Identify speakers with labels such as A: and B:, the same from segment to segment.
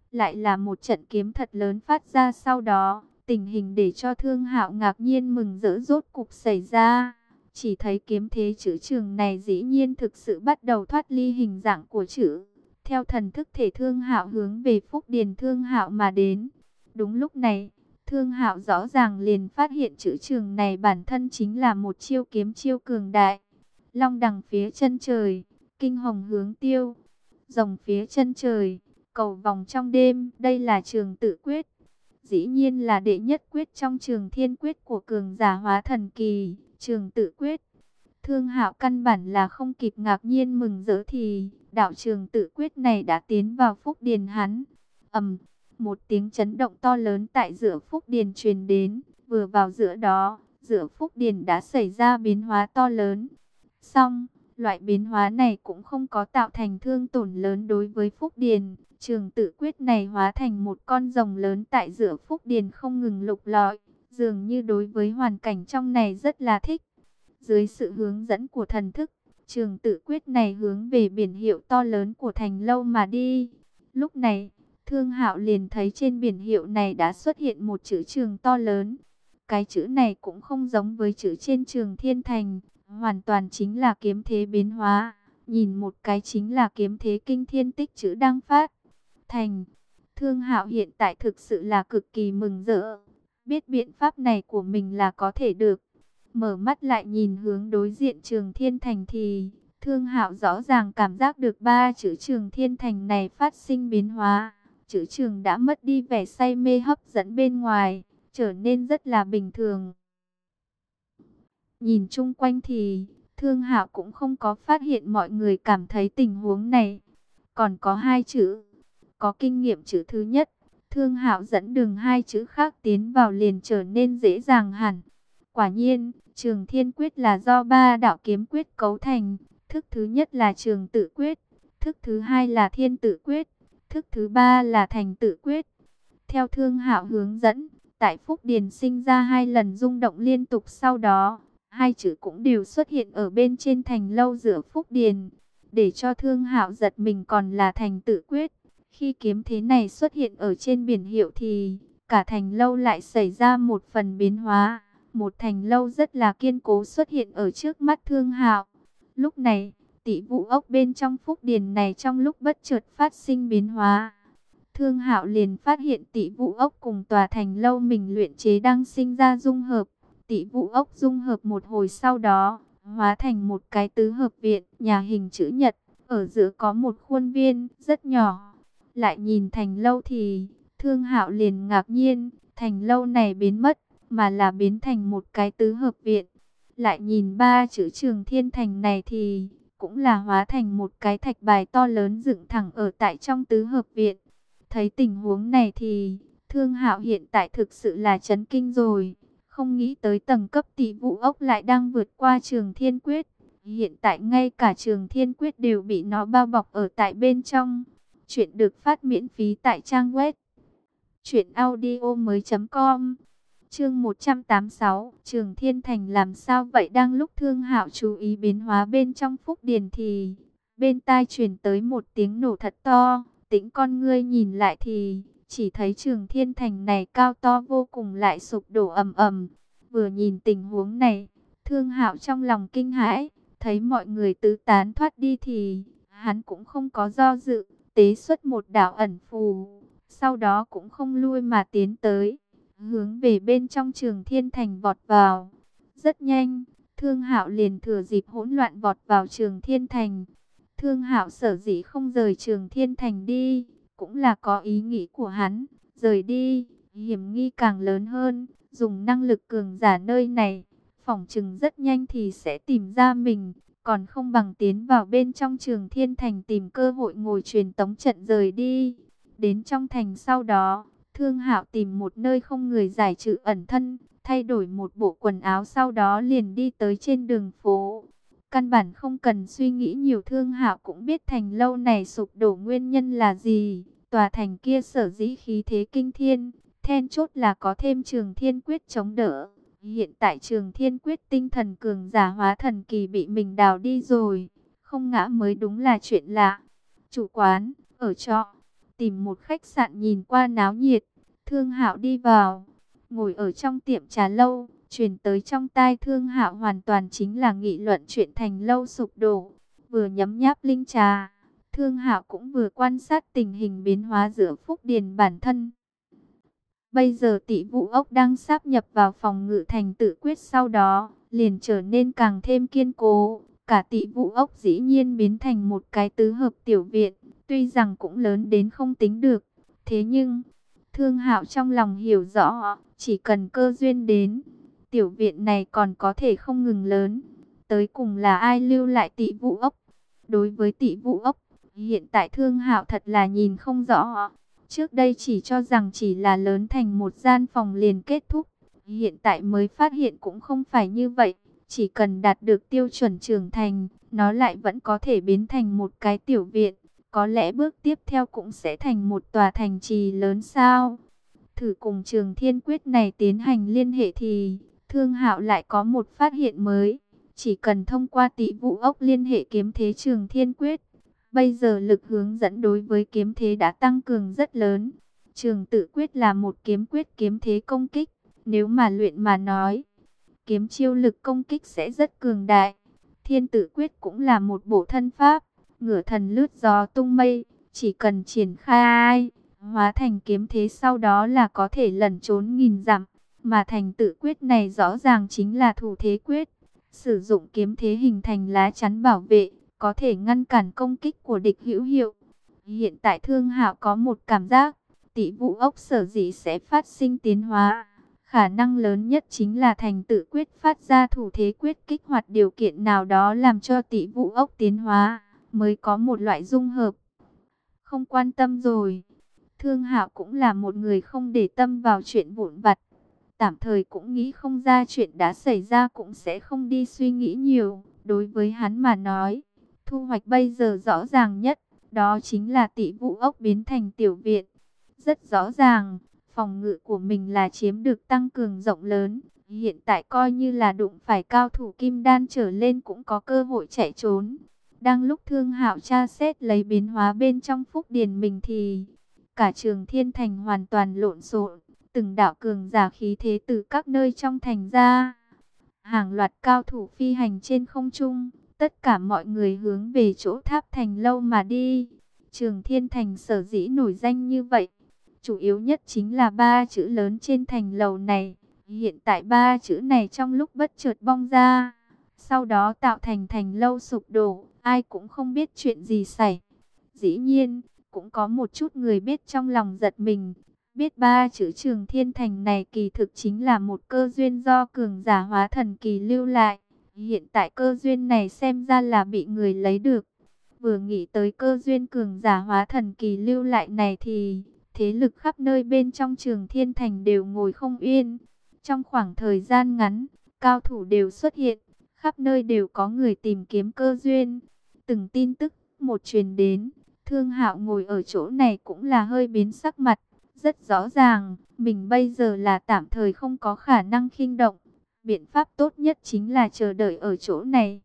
A: Lại là một trận kiếm thật lớn phát ra sau đó, tình hình để cho Thương Hạo ngạc nhiên mừng rỡ rốt cục xảy ra. Chỉ thấy kiếm thế chữ trường này dĩ nhiên thực sự bắt đầu thoát ly hình dạng của chữ. Theo thần thức thể Thương Hạo hướng về Phúc Điền Thương Hạo mà đến. Đúng lúc này, Thương Hạo rõ ràng liền phát hiện chữ trường này bản thân chính là một chiêu kiếm chiêu cường đại. Long đằng phía chân trời, kinh hồng hướng tiêu, rồng phía chân trời, cầu vòng trong đêm. Đây là Trường Tự Quyết. Dĩ nhiên là đệ nhất quyết trong Trường Thiên Quyết của cường giả hóa thần kỳ, Trường Tự Quyết. Thương Hạo căn bản là không kịp ngạc nhiên mừng rỡ thì đạo Trường Tự Quyết này đã tiến vào Phúc Điền hắn. Một tiếng chấn động to lớn tại giữa Phúc Điền truyền đến, vừa vào giữa đó, giữa Phúc Điền đã xảy ra biến hóa to lớn. Song, loại biến hóa này cũng không có tạo thành thương tổn lớn đối với Phúc Điền. Trường Tự Quyết này hóa thành một con rồng lớn tại giữa Phúc Điền không ngừng lục lọi, dường như đối với hoàn cảnh trong này rất là thích. Dưới sự hướng dẫn của thần thức, Trường Tự Quyết này hướng về biển hiệu to lớn của thành lâu mà đi. Lúc này, Thương Hạo liền thấy trên biển hiệu này đã xuất hiện một chữ trường to lớn. Cái chữ này cũng không giống với chữ trên Trường Thiên Thành, hoàn toàn chính là kiếm thế biến hóa. Nhìn một cái chính là kiếm thế kinh thiên tích chữ đang phát thành. Thương Hạo hiện tại thực sự là cực kỳ mừng rỡ. Biết biện pháp này của mình là có thể được. Mở mắt lại nhìn hướng đối diện Trường Thiên Thành thì Thương Hạo rõ ràng cảm giác được ba chữ Trường Thiên Thành này phát sinh biến hóa. Chữ trường đã mất đi vẻ say mê hấp dẫn bên ngoài, trở nên rất là bình thường. Nhìn chung quanh thì Thương Hạo cũng không có phát hiện mọi người cảm thấy tình huống này. Còn có hai chữ, có kinh nghiệm chữ thứ nhất, Thương Hạo dẫn đường hai chữ khác tiến vào liền trở nên dễ dàng hẳn. Quả nhiên, Trường Thiên Quyết là do ba đạo kiếm quyết cấu thành. Thức thứ nhất là Trường Tự Quyết, thức thứ hai là Thiên Tự Quyết, thức thứ ba là Thành Tự Quyết. Theo Thương Hạo hướng dẫn, tại Phúc Điền sinh ra hai lần rung động liên tục sau đó. Hai chữ cũng đều xuất hiện ở bên trên thành lâu giữa Phúc Điền. Để cho Thương Hạo giật mình còn là Thành Tự Quyết. Khi kiếm thế này xuất hiện ở trên biển hiệu thì cả thành lâu lại xảy ra một phần biến hóa. Một thành lâu rất là kiên cố xuất hiện ở trước mắt Thương Hạo. Lúc này, Tỷ Vũ ốc bên trong Phúc Điền này trong lúc bất chợt phát sinh biến hóa. Thương Hạo liền phát hiện Tỷ Vũ ốc cùng tòa thành lâu mình luyện chế đang sinh ra dung hợp. Tỷ Vũ ốc dung hợp một hồi sau đó, hóa thành một cái tứ hợp viện, nhà hình chữ nhật, ở giữa có một khuôn viên rất nhỏ. Lại nhìn thành lâu thì Thương Hạo liền ngạc nhiên, thành lâu này biến mất, mà là biến thành một cái tứ hợp viện. Lại nhìn ba chữ Trường Thiên Thành này thì cũng là hóa thành một cái thạch bài to lớn dựng thẳng ở tại trong tứ hợp viện. Thấy tình huống này thì Thương Hạo hiện tại thực sự là chấn kinh rồi. Không nghĩ tới tầng cấp Tỷ Vũ ốc lại đang vượt qua Trường Thiên Quyết. Hiện tại ngay cả Trường Thiên Quyết đều bị nó bao bọc ở tại bên trong. Chuyện được phát miễn phí tại trang web truyệnaudiomoi.com. Chương 186, Trường Thiên Thành làm sao vậy? Đang lúc Thương Hạo chú ý biến hóa bên trong Phúc Điền thì bên tai truyền tới một tiếng nổ thật to. Tĩnh con ngươi nhìn lại thì chỉ thấy Trường Thiên Thành này cao to vô cùng lại sụp đổ ầm ầm. Vừa nhìn tình huống này, Thương Hạo trong lòng kinh hãi, thấy mọi người tứ tán thoát đi thì hắn cũng không có do dự, tế xuất một đạo ẩn phù, sau đó cũng không lui mà tiến tới, hướng về bên trong Trường Thiên Thành vọt vào. Rất nhanh, Thương Hạo liền thừa dịp hỗn loạn vọt vào Trường Thiên Thành. Thương Hạo sở dĩ không rời Trường Thiên Thành đi, cũng là có ý nghĩ của hắn. Rời đi, hiểm nghi càng lớn hơn. Dùng năng lực cường giả nơi này, phỏng chừng rất nhanh thì sẽ tìm ra mình. Còn không bằng tiến vào bên trong Trường Thiên Thành tìm cơ hội ngồi truyền tống trận rời đi. Đến trong thành sau đó, Thương Hạo tìm một nơi không người giải trừ ẩn thân, thay đổi một bộ quần áo sau đó liền đi tới trên đường phố. Căn bản không cần suy nghĩ nhiều, Thương Hạo cũng biết thành lâu này sụp đổ nguyên nhân là gì. Tòa thành kia sở dĩ khí thế kinh thiên, then chốt là có thêm Trường Thiên Quyết chống đỡ. Hiện tại Trường Thiên Quyết tinh thần cường giả hóa thần kỳ bị mình đào đi rồi, không ngã mới đúng là chuyện lạ. Chủ quán, ở trọ. tìm một khách sạn nhìn qua náo nhiệt. Thương Hạo đi vào, ngồi ở trong tiệm trà lâu, truyền tới trong tai Thương Hạo hoàn toàn chính là nghị luận chuyện Thành Lâu sụp đổ. Vừa nhấm nháp linh trà, Thương Hạo cũng vừa quan sát tình hình biến hóa giữa Phúc Điền bản thân. Bây giờ Tỷ Vũ Ốc đang sáp nhập vào phòng ngự thành Tự Quyết, sau đó liền trở nên càng thêm kiên cố. Cả Tỷ Vũ Ốc dĩ nhiên biến thành một cái tứ hợp tiểu viện, tuy rằng cũng lớn đến không tính được. Thế nhưng, Thương Hạo trong lòng hiểu rõ, chỉ cần cơ duyên đến, tiểu viện này còn có thể không ngừng lớn. Tới cùng là ai lưu lại Tỷ Vũ Ốc? Đối với Tỷ Vũ Ốc, hiện tại Thương Hạo thật là nhìn không rõ. Trước đây chỉ cho rằng chỉ là lớn thành một gian phòng liền kết thúc. Hiện tại mới phát hiện cũng không phải như vậy. Chỉ cần đạt được tiêu chuẩn trưởng thành, nó lại vẫn có thể biến thành một cái tiểu viện. Có lẽ bước tiếp theo cũng sẽ thành một tòa thành trì lớn sao. Thử cùng Trường Thiên Quyết này tiến hành liên hệ thì Thương Hạo lại có một phát hiện mới. Chỉ cần thông qua Tỷ Vũ Ốc liên hệ kiếm thế Trường Thiên Quyết, bây giờ lực hướng dẫn đối với kiếm thế đã tăng cường rất lớn. Trường Tự Quyết là một kiếm quyết kiếm thế công kích. Nếu mà luyện mà nói, kiếm chiêu lực công kích sẽ rất cường đại. Thiên Tự Quyết cũng là một bộ thân pháp, ngửa thần lướt gió tung mây. Chỉ cần triển khai, hóa thành kiếm thế sau đó là có thể lẩn trốn nghìn dặm. Mà Thành Tự Quyết này rõ ràng chính là thủ thế quyết. Sử dụng kiếm thế hình thành lá chắn bảo vệ, có thể ngăn cản công kích của địch hữu hiệu. Hiện tại Thương Hạo có một cảm giác, Tỷ Vũ Ốc sở dĩ sẽ phát sinh tiến hóa. Khả năng lớn nhất chính là Thành Tự Quyết phát ra thủ thế quyết kích hoạt điều kiện nào đó làm cho Tỷ Vũ Ốc tiến hóa, mới có một loại dung hợp. Không quan tâm rồi. Thương Hạo cũng là một người không để tâm vào chuyện vụn vặt. Tạm thời cũng nghĩ không ra chuyện đã xảy ra, cũng sẽ không đi suy nghĩ nhiều. Đối với hắn mà nói, thu hoạch bây giờ rõ ràng nhất, đó chính là Tỷ Vũ Ốc biến thành tiểu viện. Rất rõ ràng, phòng ngự của mình là chiếm được tăng cường rộng lớn. Hiện tại coi như là đụng phải cao thủ kim đan trở lên cũng có cơ hội chạy trốn. Đang lúc Thương Hạo tra xét lấy biến hóa bên trong Phúc Điền mình thì cả Trường Thiên Thành hoàn toàn lộn xộn. Từng đạo cường giả khí thế từ các nơi trong thành ra. Hàng loạt cao thủ phi hành trên không trung. Tất cả mọi người hướng về chỗ tháp Thành Lâu mà đi. Trường Thiên Thành sở dĩ nổi danh như vậy, chủ yếu nhất chính là ba chữ lớn trên thành lầu này. Hiện tại ba chữ này trong lúc bất chợt bong ra, sau đó tạo thành Thành Lâu sụp đổ, ai cũng không biết chuyện gì xảy. Dĩ nhiên, cũng có một chút người biết trong lòng giật mình. Biết ba chữ Trường Thiên Thành này kỳ thực chính là một cơ duyên do cường giả hóa thần kỳ lưu lại. Hiện tại cơ duyên này xem ra là bị người lấy được. Vừa nghĩ tới cơ duyên cường giả hóa thần kỳ lưu lại này thì thế lực khắp nơi bên trong Trường Thiên Thành đều ngồi không yên. Trong khoảng thời gian ngắn, cao thủ đều xuất hiện, khắp nơi đều có người tìm kiếm cơ duyên. Từng tin tức một truyền đến, Thương Hạo ngồi ở chỗ này cũng là hơi biến sắc mặt. Rất rõ ràng, mình bây giờ là tạm thời không có khả năng khinh động. Biện pháp tốt nhất chính là chờ đợi ở chỗ này.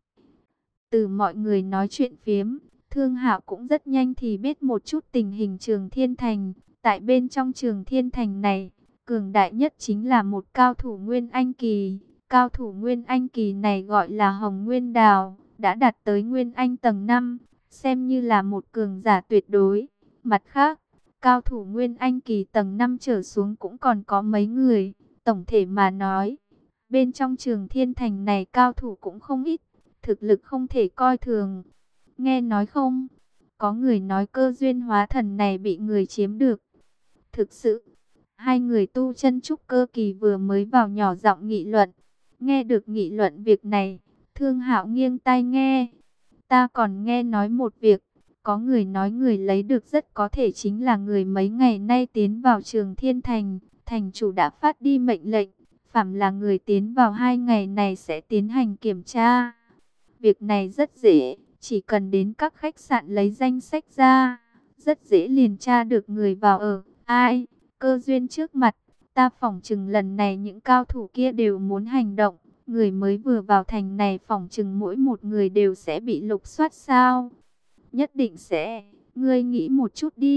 A: Từ mọi người nói chuyện phiếm, Thương Hạo cũng rất nhanh thì biết một chút tình hình Trường Thiên Thành. Tại bên trong Trường Thiên Thành này, cường đại nhất chính là một cao thủ Nguyên Anh Kỳ. Cao thủ Nguyên Anh Kỳ này gọi là Hồng Nguyên Đào, đã đạt tới Nguyên Anh tầng 5, xem như là một cường giả tuyệt đối. Mặt khác, cao thủ Nguyên Anh Kỳ tầng 5 trở xuống cũng còn có mấy người. Tổng thể mà nói, bên trong Trường Thiên Thành này cao thủ cũng không ít, thực lực không thể coi thường. Nghe nói không, có người nói cơ duyên hóa thần này bị người chiếm được. Thực sự, hai người tu chân trúc cơ kỳ vừa mới vào nhỏ giọng nghị luận. Nghe được nghị luận việc này, Thương Hạo nghiêng tai nghe. Ta còn nghe nói một việc, có người nói người lấy được rất có thể chính là người mấy ngày nay tiến vào Trường Thiên Thành. Thành chủ đã phát đi mệnh lệnh, phàm là người tiến vào 2 ngày này sẽ tiến hành kiểm tra. Việc này rất dễ, chỉ cần đến các khách sạn lấy danh sách ra, rất dễ liền tra được người vào ở. Ai, cơ duyên trước mặt, ta phỏng chừng lần này những cao thủ kia đều muốn hành động. Người mới vừa vào thành này phỏng chừng mỗi một người đều sẽ bị lục soát sao? Nhất định sẽ, ngươi nghĩ một chút đi,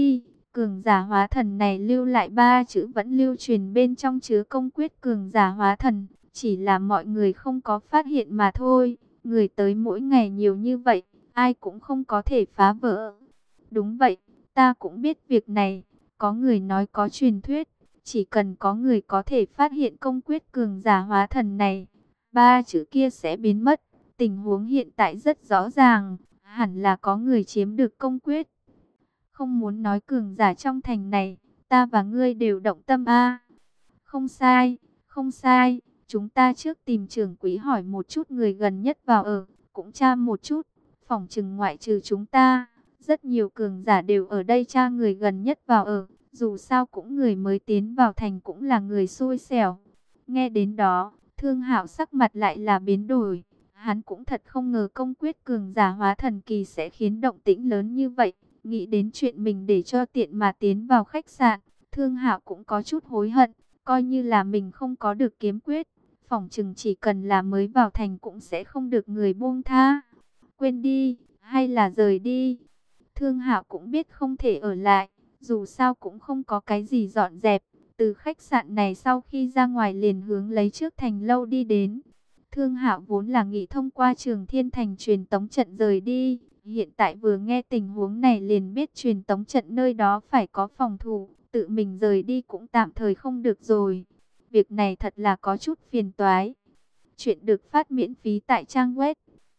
A: Cường giả hóa thần này lưu lại 3 chữ vẫn lưu truyền bên trong chứa công quyết cường giả hóa thần, chỉ là mọi người không có phát hiện mà thôi. Người tới mỗi ngày nhiều như vậy, ai cũng không có thể phá vỡ. Đúng vậy, ta cũng biết việc này. Có người nói có truyền thuyết, chỉ cần có người có thể phát hiện công quyết cường giả hóa thần này, 3 chữ kia sẽ biến mất. Tình huống hiện tại rất rõ ràng, hẳn là có người chiếm được công quyết. Không muốn nói cường giả trong thành này, ta và ngươi đều động tâm a. Không sai, không sai, chúng ta trước tìm trưởng quỹ hỏi một chút người gần nhất vào ở, cũng tra một chút, phỏng chừng ngoại trừ chúng ta, rất nhiều cường giả đều ở đây tra người gần nhất vào ở, dù sao cũng người mới tiến vào thành cũng là người xui xẻo. Nghe đến đó, Thương Hạo sắc mặt lại là biến đổi, hắn cũng thật không ngờ công quyết cường giả hóa thần kỳ sẽ khiến động tĩnh lớn như vậy. Nghĩ đến chuyện mình để cho tiện mà tiến vào khách sạn, Thương Hạo cũng có chút hối hận, coi như là mình không có được kiếm quyết, phỏng chừng chỉ cần là mới vào thành cũng sẽ không được người buông tha. Quên đi, hay là rời đi. Thương Hạo cũng biết không thể ở lại, dù sao cũng không có cái gì dọn dẹp. Từ khách sạn này sau khi ra ngoài liền hướng lấy trước thành lâu đi đến. Thương Hạo vốn là nghĩ thông qua Trường Thiên Thành truyền tống trận rời đi. Hiện tại vừa nghe tình huống này liền biết truyền tống trận nơi đó phải có phòng thủ, tự mình rời đi cũng tạm thời không được rồi. Việc này thật là có chút phiền toái. Chuyện được phát miễn phí tại trang web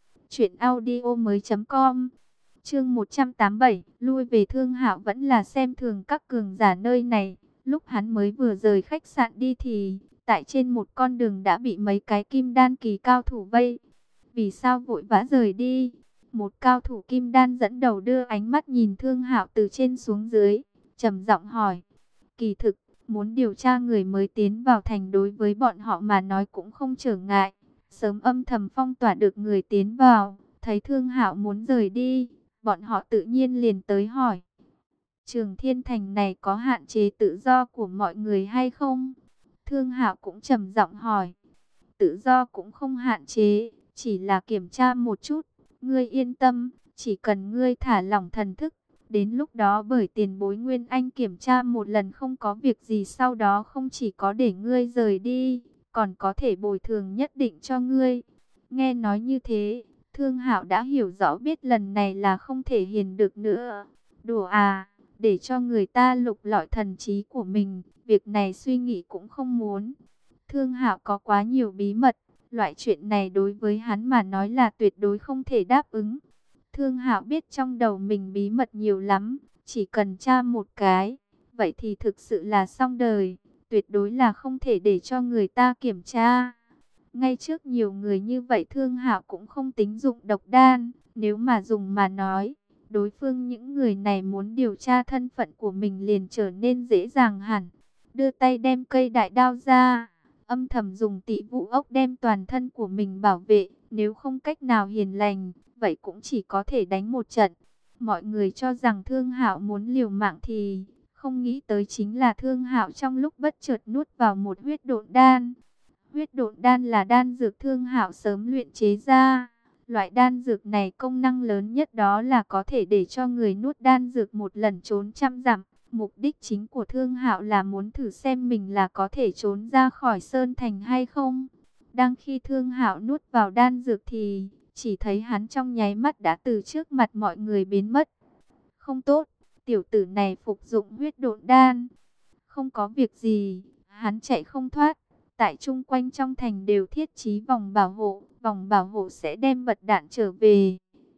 A: truyệnaudiomoi.com. Chương 187, lui về. Thương Hạo vẫn là xem thường các cường giả nơi này. Lúc hắn mới vừa rời khách sạn đi thì tại trên một con đường đã bị mấy cái kim đan kỳ cao thủ vây. Vì sao vội vã rời đi? Một cao thủ kim đan dẫn đầu đưa ánh mắt nhìn Thương Hạo từ trên xuống dưới, trầm giọng hỏi. Kỳ thực, muốn điều tra người mới tiến vào thành đối với bọn họ mà nói cũng không trở ngại. Sớm âm thầm phong tỏa được người tiến vào, thấy Thương Hạo muốn rời đi, bọn họ tự nhiên liền tới hỏi. Trường Thiên Thành này có hạn chế tự do của mọi người hay không? Thương Hạo cũng trầm giọng hỏi. Tự do cũng không hạn chế, chỉ là kiểm tra một chút. Ngươi yên tâm, chỉ cần ngươi thả lỏng thần thức, đến lúc đó bởi tiền bối Nguyên Anh kiểm tra một lần không có việc gì, sau đó không chỉ có để ngươi rời đi, còn có thể bồi thường nhất định cho ngươi. Nghe nói như thế, Thương Hạo đã hiểu rõ, biết lần này là không thể hiền được nữa. Đùa à, để cho người ta lục lọi thần trí của mình, việc này suy nghĩ cũng không muốn. Thương Hạo có quá nhiều bí mật, loại chuyện này đối với hắn mà nói là tuyệt đối không thể đáp ứng. Thương Hạo biết trong đầu mình bí mật nhiều lắm, chỉ cần tra một cái, vậy thì thực sự là xong đời, tuyệt đối là không thể để cho người ta kiểm tra. Ngay trước nhiều người như vậy Thương Hạo cũng không tính dụng độc đan, nếu mà dùng mà nói, đối phương những người này muốn điều tra thân phận của mình liền trở nên dễ dàng hẳn. Đưa tay đem cây đại đao ra, âm thầm dùng tị vũ ốc đem toàn thân của mình bảo vệ, nếu không cách nào hiền lành, vậy cũng chỉ có thể đánh một trận. Mọi người cho rằng Thương Hạo muốn liều mạng thì không nghĩ tới chính là Thương Hạo trong lúc bất chợt nuốt vào một huyết độn đan. Huyết độn đan là đan dược Thương Hạo sớm luyện chế ra. Loại đan dược này công năng lớn nhất đó là có thể để cho người nuốt đan dược một lần trốn 100 dặm. Mục đích chính của Thương Hạo là muốn thử xem mình là có thể trốn ra khỏi Sơn Thành hay không. Đang khi Thương Hạo nuốt vào đan dược thì chỉ thấy hắn trong nháy mắt đã từ trước mặt mọi người biến mất. Không tốt, tiểu tử này phục dụng huyết độn đan. Không có việc gì, hắn chạy không thoát. Tại chung quanh trong thành đều thiết trí vòng bảo hộ sẽ đem vật đạn trở về.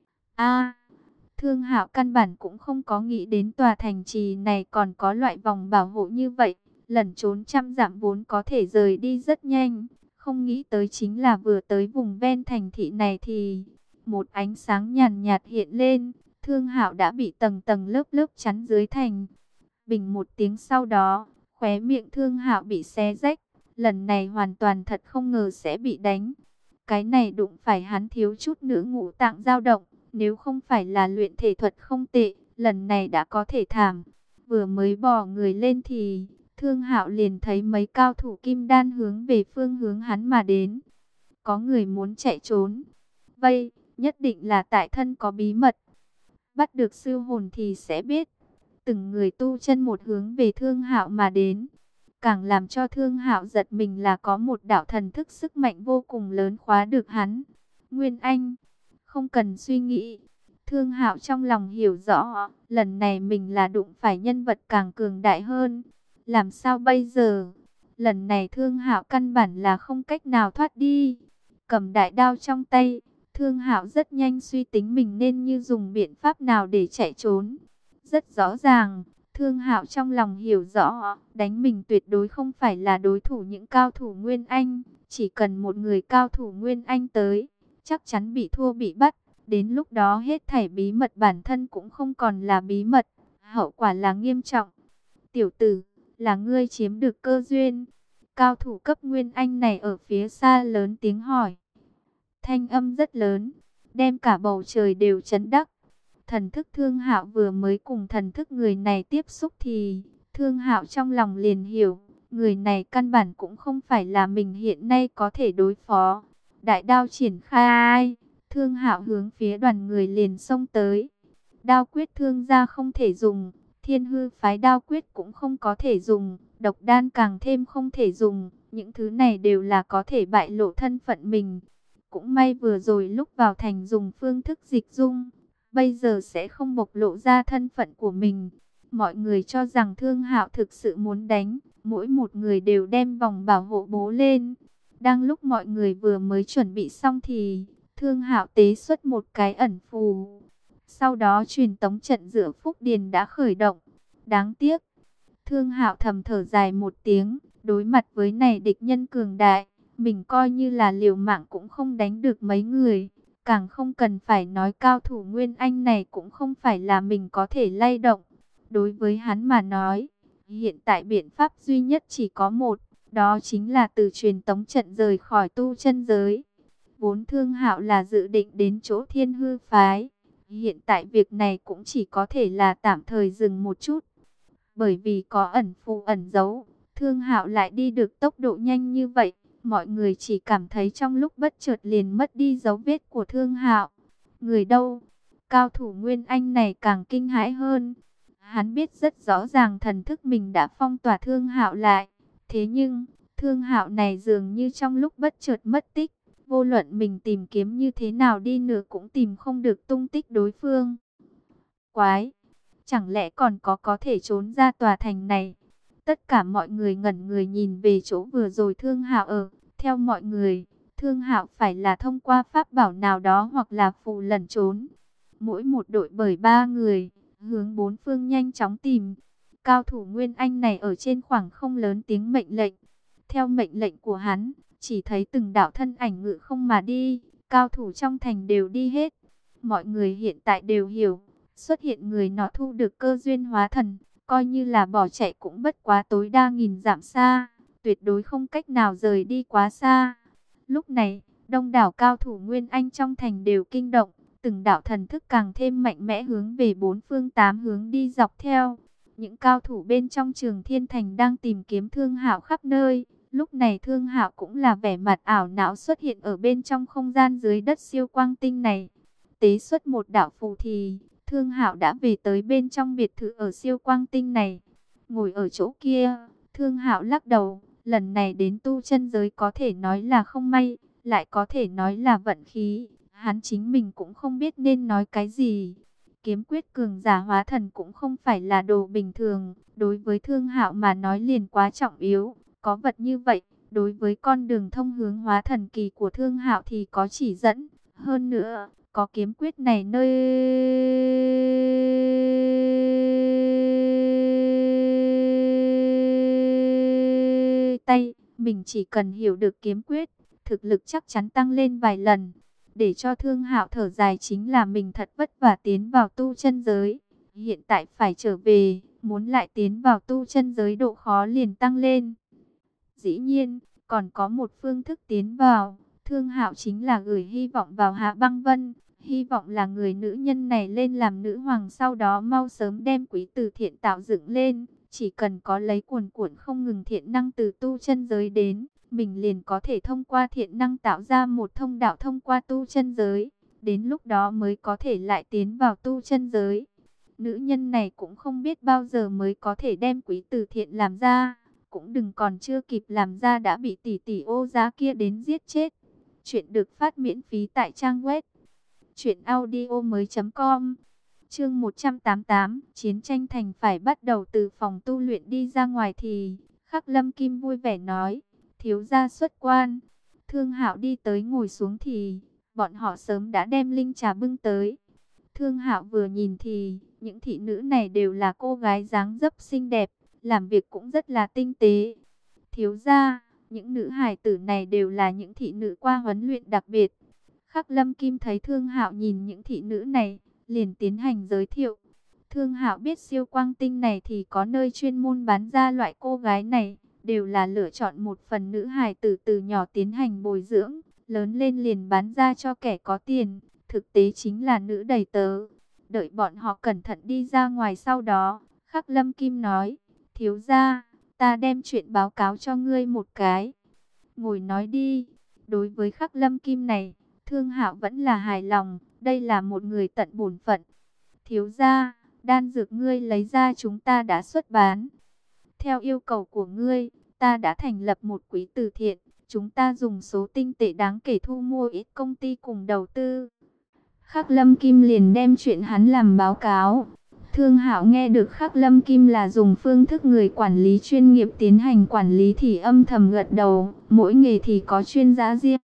A: Thương Hạo căn bản cũng không có nghĩ đến tòa thành trì này còn có loại vòng bảo hộ như vậy. Lẩn trốn 100 dặm vốn có thể rời đi rất nhanh. Không nghĩ tới chính là vừa tới vùng ven thành thị này thì một ánh sáng nhàn nhạt hiện lên. Thương Hạo đã bị tầng tầng lớp lớp chắn dưới thành. Bình một tiếng sau đó, khóe miệng Thương Hạo bị xé rách. Lần này hoàn toàn thật không ngờ sẽ bị đánh. Cái này đụng phải hắn thiếu chút nữa ngũ tạng dao động. Nếu không phải là luyện thể thuật không tệ, lần này đã có thể thảm. Vừa mới bò người lên thì Thương Hạo liền thấy mấy cao thủ kim đan hướng về phương hướng hắn mà đến. Có người muốn chạy trốn. Vây, nhất định là tại thân có bí mật. Bắt được sư hồn thì sẽ biết. từng người tu chân một hướng về Thương Hạo mà đến. Càng làm cho Thương Hạo giật mình là có một đạo thần thức sức mạnh vô cùng lớn khóa được hắn. Nguyên Anh, không cần suy nghĩ. Thương Hạo trong lòng hiểu rõ, lần này mình là đụng phải nhân vật càng cường đại hơn. Làm sao bây giờ? Lần này Thương Hạo căn bản là không cách nào thoát đi. Cầm đại đao trong tay, Thương Hạo rất nhanh suy tính mình nên như dùng biện pháp nào để chạy trốn. Rất rõ ràng, Thương Hạo trong lòng hiểu rõ, đánh mình tuyệt đối không phải là đối thủ những cao thủ Nguyên Anh. Chỉ cần một người cao thủ Nguyên Anh tới, chắc chắn bị thua bị bắt. Đến lúc đó hết thảy bí mật bản thân cũng không còn là bí mật, hậu quả là nghiêm trọng. Tiểu tử, là ngươi chiếm được cơ duyên. Cao thủ cấp Nguyên Anh này ở phía xa lớn tiếng hỏi. Thanh âm rất lớn, đem cả bầu trời đều chấn đắc. Thần thức Thương Hạo vừa mới cùng thần thức người này tiếp xúc thì Thương Hạo trong lòng liền hiểu, người này căn bản cũng không phải là mình hiện nay có thể đối phó. Đại đao triển khai, Thương Hạo hướng phía đoàn người liền xông tới. Đao quyết thương gia không thể dùng, Thiên Hư phái đao quyết cũng không có thể dùng, độc đan càng thêm không thể dùng, những thứ này đều là có thể bại lộ thân phận mình. Cũng may vừa rồi lúc vào thành dùng phương thức dịch dung, bây giờ sẽ không bộc lộ ra thân phận của mình. Mọi người cho rằng Thương Hạo thực sự muốn đánh, mỗi một người đều đem vòng bảo hộ bố lên. Đang lúc mọi người vừa mới chuẩn bị xong thì Thương Hạo tế xuất một cái ẩn phù. Sau đó truyền tống trận giữa Phúc Điền đã khởi động. Đáng tiếc, Thương Hạo thầm thở dài một tiếng, đối mặt với này địch nhân cường đại, mình coi như là liều mạng cũng không đánh được mấy người. Càng không cần phải nói cao thủ Nguyên Anh này cũng không phải là mình có thể lay động. Đối với hắn mà nói, hiện tại biện pháp duy nhất chỉ có một, đó chính là từ truyền tống trận rời khỏi tu chân giới. Vốn Thương Hạo là dự định đến chỗ Thiên Hư phái. Hiện tại việc này cũng chỉ có thể là tạm thời dừng một chút. Bởi vì có ẩn phù ẩn dấu, Thương Hạo lại đi được tốc độ nhanh như vậy. Mọi người chỉ cảm thấy trong lúc bất chợt liền mất đi dấu vết của Thương Hạo. Người đâu? Cao thủ Nguyên Anh này càng kinh hãi hơn. Hắn biết rất rõ ràng thần thức mình đã phong tỏa Thương Hạo lại. Thế nhưng, Thương Hạo này dường như trong lúc bất chợt mất tích. Vô luận mình tìm kiếm như thế nào đi nữa cũng tìm không được tung tích đối phương. Quái! Chẳng lẽ còn có thể trốn ra tòa thành này? Tất cả mọi người ngẩn người nhìn về chỗ vừa rồi Thương Hạo ở. Theo mọi người, Thương Hạo phải là thông qua pháp bảo nào đó hoặc là phù lẩn trốn. Mỗi một đội bởi 3 người, hướng 4 phương nhanh chóng tìm. Cao thủ Nguyên Anh này ở trên khoảng không lớn tiếng mệnh lệnh. Theo mệnh lệnh của hắn, chỉ thấy từng đạo thân ảnh ngự không mà đi. Cao thủ trong thành đều đi hết. Mọi người hiện tại đều hiểu, xuất hiện người nọ thu được cơ duyên hóa thần, coi như là bỏ chạy cũng bất quá tối đa 1000 dặm xa, tuyệt đối không cách nào rời đi quá xa. Lúc này, đông đảo cao thủ Nguyên Anh trong thành đều kinh động, từng đạo thần thức càng thêm mạnh mẽ hướng về 4 phương 8 hướng đi dọc theo. Những cao thủ bên trong Trường Thiên Thành đang tìm kiếm Thương Hạo khắp nơi. Lúc này Thương Hạo cũng là vẻ mặt ảo não xuất hiện ở bên trong không gian dưới đất siêu quang tinh này. Tế xuất một đạo phù thì Thương Hạo đã về tới bên trong biệt thự ở siêu quang tinh này. Ngồi ở chỗ kia, Thương Hạo lắc đầu, lần này đến tu chân giới có thể nói là không may, lại có thể nói là vận khí. Hắn chính mình cũng không biết nên nói cái gì. Kiếm quyết cường giả hóa thần cũng không phải là đồ bình thường, đối với Thương Hạo mà nói liền quá trọng yếu. Có vật như vậy, đối với con đường thông hướng hóa thần kỳ của Thương Hạo thì có chỉ dẫn. Hơn nữa, có kiếm quyết này nơi tay, mình chỉ cần hiểu được kiếm quyết, thực lực chắc chắn tăng lên vài lần. Để cho Thương Hạo thở dài chính là mình thật vất vả tiến vào tu chân giới. Hiện tại phải trở về, muốn lại tiến vào tu chân giới độ khó liền tăng lên. Dĩ nhiên, còn có một phương thức tiến vào. Thương Hạo chính là gửi hy vọng vào Hạ Băng Vân. Hy vọng là người nữ nhân này lên làm nữ hoàng, sau đó mau sớm đem quý từ thiện tạo dựng lên. Chỉ cần có lấy cuồn cuộn không ngừng thiện năng từ tu chân giới đến, mình liền có thể thông qua thiện năng tạo ra một thông đạo thông qua tu chân giới. Đến lúc đó mới có thể lại tiến vào tu chân giới. Nữ nhân này cũng không biết bao giờ mới có thể đem quý từ thiện làm ra. Cũng đừng còn chưa kịp làm ra đã bị tỷ tỷ ô giá kia đến giết chết. Chuyện được phát miễn phí tại trang web truyệnaudiomoi.com. Chương 188, chiến tranh thành phải bắt đầu. Từ phòng tu luyện đi ra ngoài thì Khắc Lâm Kim vui vẻ nói, thiếu gia xuất quan. Thương Hạo đi tới ngồi xuống thì bọn họ sớm đã đem linh trà bưng tới. Thương Hạo vừa nhìn thì những thị nữ này đều là cô gái dáng dấp xinh đẹp, làm việc cũng rất là tinh tế. Thiếu gia, những nữ hài tử này đều là những thị nữ qua huấn luyện đặc biệt. Khắc Lâm Kim thấy Thương Hạo nhìn những thị nữ này, liền tiến hành giới thiệu. Thương Hạo biết Siêu Quang Tinh này thì có nơi chuyên môn bán ra loại cô gái này, đều là lựa chọn một phần nữ hài tử từ nhỏ tiến hành bồi dưỡng, lớn lên liền bán ra cho kẻ có tiền, thực tế chính là nữ đầy tớ. Đợi bọn họ cẩn thận đi ra ngoài sau đó, Khắc Lâm Kim nói, thiếu gia, ta đem chuyện báo cáo cho ngươi một cái. Ngồi nói đi. Đối với Khắc Lâm Kim này, Thương Hạo vẫn là hài lòng, đây là một người tận bổn phận. Thiếu gia, đan dược ngươi lấy ra chúng ta đã xuất bán. Theo yêu cầu của ngươi, ta đã thành lập một quỹ từ thiện, chúng ta dùng số tinh tệ đáng kể thu mua ít công ty cùng đầu tư. Khắc Lâm Kim liền đem chuyện hắn làm báo cáo. Thương Hạo nghe được Khắc Lâm Kim là dùng phương thức người quản lý chuyên nghiệp tiến hành quản lý thì âm thầm gật đầu, mỗi nghề thì có chuyên gia riêng.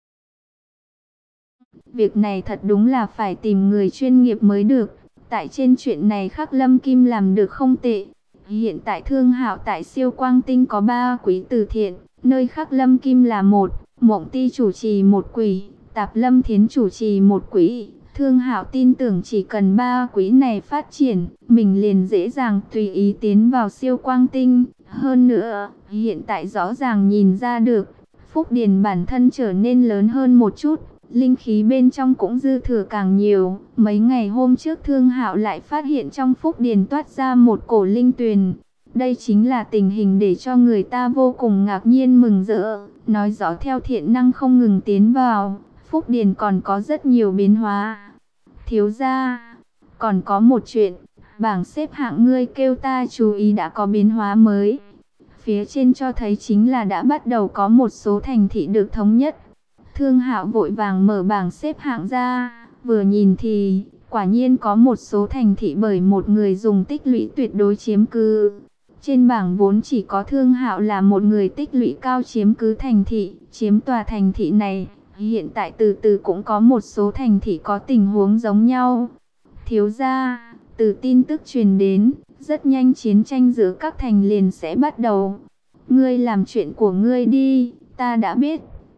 A: Việc này thật đúng là phải tìm người chuyên nghiệp mới được. Tại trên chuyện này Khắc Lâm Kim làm được không tệ. Hiện tại Thương Hạo tại Siêu Quang Tinh có 3 quỹ từ thiện, nơi Khắc Lâm Kim là một, Mộng Ti chủ trì một quỹ, Tạp Lâm Thiến chủ trì một quỹ. Thương Hạo tin tưởng chỉ cần 3 quỹ này phát triển, mình liền dễ dàng tùy ý tiến vào Siêu Quang Tinh. Hơn nữa, hiện tại rõ ràng nhìn ra được, Phúc Điền bản thân trở nên lớn hơn một chút, linh khí bên trong cũng dư thừa càng nhiều. Mấy ngày hôm trước Thương Hạo lại phát hiện trong Phúc Điền toát ra một cổ linh tuyền. Đây chính là tình hình để cho người ta vô cùng ngạc nhiên mừng rỡ, nói rõ theo thiện năng không ngừng tiến vào, Phúc Điền còn có rất nhiều biến hóa. Thiếu gia, còn có một chuyện, bảng xếp hạng ngươi kêu ta chú ý đã có biến hóa mới. Phía trên cho thấy chính là đã bắt đầu có một số thành thị được thống nhất. Thương Hạo vội vàng mở bảng xếp hạng ra, vừa nhìn thì quả nhiên có một số thành thị bởi một người dùng tích lũy tuyệt đối chiếm cứ. Trên bảng vốn chỉ có Thương Hạo là một người tích lũy cao chiếm cứ thành thị, chiếm tòa thành thị này. Hiện tại từ từ cũng có một số thành thị có tình huống giống nhau. Thiếu gia, từ tin tức truyền đến, rất nhanh chiến tranh giữa các thành liền sẽ bắt đầu. Ngươi làm chuyện của ngươi đi, ta đã biết.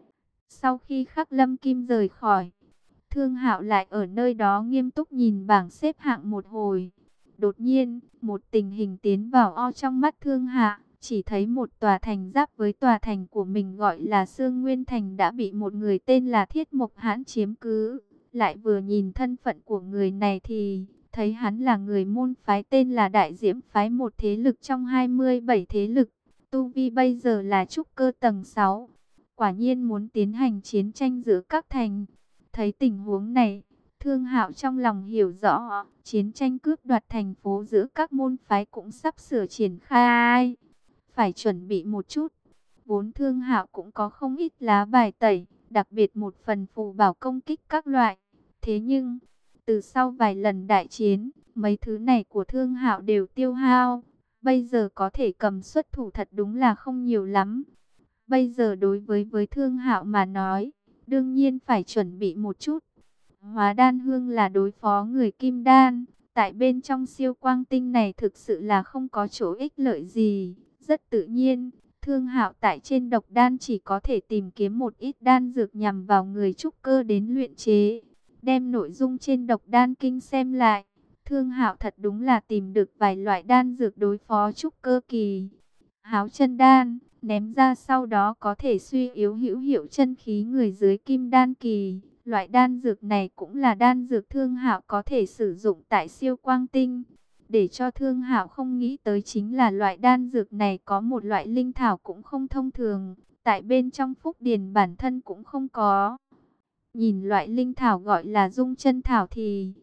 A: Sau khi Khắc Lâm Kim rời khỏi, Thương Hạo lại ở nơi đó nghiêm túc nhìn bảng xếp hạng một hồi. Đột nhiên, một tình hình tiến vào trong mắt Thương Hạo, chỉ thấy một tòa thành giáp với tòa thành của mình gọi là Sương Nguyên Thành đã bị một người tên là Thiết Mộc Hãn chiếm cứ. Lại vừa nhìn thân phận của người này thì thấy hắn là người môn phái tên là Đại Diễm phái, một thế lực trong 27 thế lực. Tu vi bây giờ là trúc cơ tầng 6. Quả nhiên muốn tiến hành chiến tranh giữa các thành. Thấy tình huống này, Thương Hạo trong lòng hiểu rõ, chiến tranh cướp đoạt thành phố giữa các môn phái cũng sắp sửa triển khai. Phải chuẩn bị một chút. Vốn Thương Hạo cũng có không ít lá bài tẩy, đặc biệt một phần phù bảo công kích các loại. Thế nhưng, từ sau vài lần đại chiến, mấy thứ này của Thương Hạo đều tiêu hao. Bây giờ có thể cầm xuất thủ thật đúng là không nhiều lắm. Bây giờ đối với Thương Hạo mà nói, đương nhiên phải chuẩn bị một chút. Hóa đan hương là đối phó người kim đan. Tại bên trong Siêu Quang Tinh này thực sự là không có chỗ ích lợi gì. Rất tự nhiên, Thương Hạo tại trên độc đan chỉ có thể tìm kiếm một ít đan dược nhằm vào người trúc cơ đến luyện chế. Đem nội dung trên độc đan kinh xem lại, Thương Hạo thật đúng là tìm được vài loại đan dược đối phó trúc cơ kỳ. Háo chân đan, ném ra sau đó có thể suy yếu hữu hiệu chân khí người dưới kim đan kỳ. Loại đan dược này cũng là đan dược Thương Hạo có thể sử dụng tại Siêu Quang Tinh. Để cho Thương Hạo không nghĩ tới chính là loại đan dược này có một loại linh thảo cũng không thông thường. Tại bên trong Phúc Điền bản thân cũng không có. Nhìn loại linh thảo gọi là dung chân thảo thì